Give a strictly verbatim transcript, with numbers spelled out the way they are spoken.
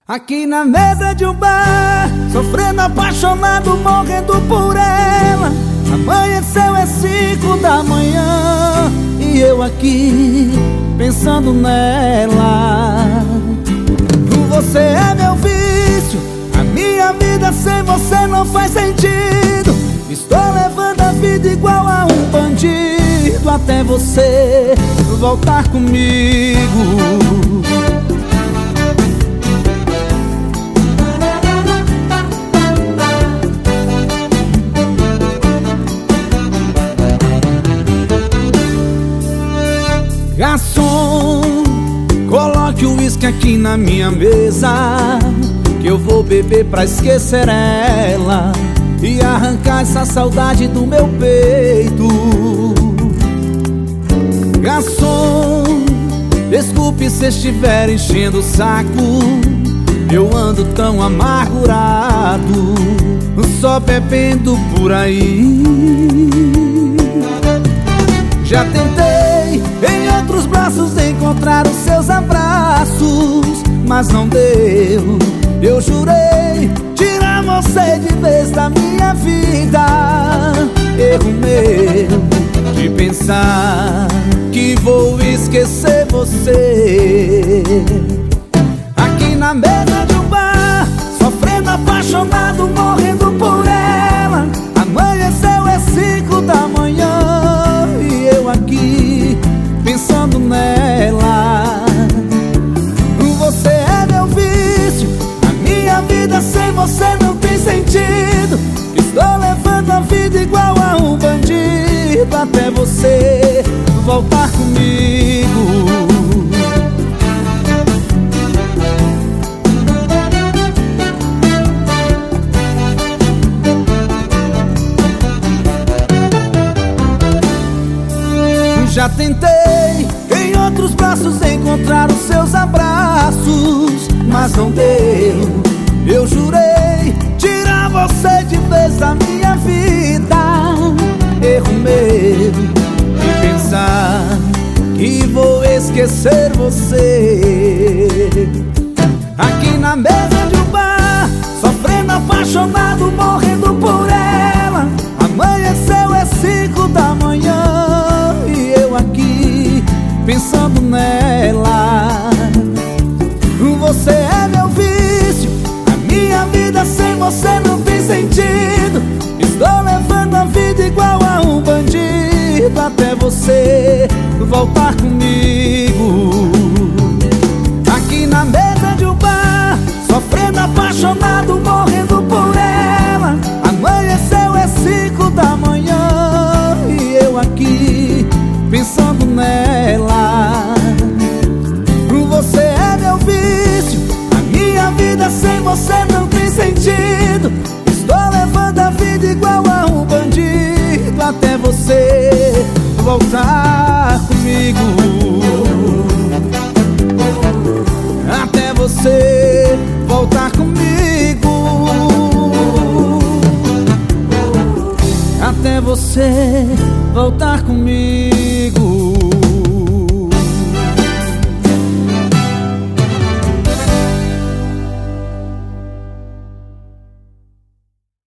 Aqui na mesa de um bar, sofrendo apaixonado, morrendo por ela. Amanheceu é cinco da manhã e eu aqui pensando nela. Você é meu vício, a minha vida sem você não faz sentido. Estou levando a vida igual a um bandido até você voltar comigo. Garçom, coloque o uísque aqui na minha mesa, que eu vou beber pra esquecer ela e arrancar essa saudade do meu peito. Garçom, desculpe se estiver enchendo o saco, eu ando tão amargurado, só bebendo por aí. Já tentei em outros braços encontrar os seus abraços, mas não deu. Eu jurei tirar você de vez da minha vida. Erro meu de pensar que vou esquecer você. Aqui na mesa de um bar, sofrendo apaixonado, morrendo por ela. Amanheceu é cinco da manhã aqui pensando nela. Você é meu vício, a minha vida sem você não tem sentido. Estou levando a vida igual a um bandido até você voltar comigo. Já tentei em outros braços encontrar os seus abraços, mas não deu. Eu jurei tirar você de vez da minha vida. Erro meu de pensar que vou esquecer você. Aqui na mesa de um bar, sofrendo apaixonado, morrendo por ela. Amanheceu é cinco da manhã aqui pensando nela. Você é meu vício, a minha vida sem você não tem sentido. Estou levando a vida igual a um bandido até você voltar comigo. Aqui na mesa de um bar, sofrendo apaixonado, morrendo por ela. Amanheceu é cinco da manhã e eu aqui pensando nela. Você é meu vício, a minha vida sem você não tem sentido. Estou levando a vida igual a um bandido até você voltar comigo. Até você voltar comigo. Até você voltar comigo.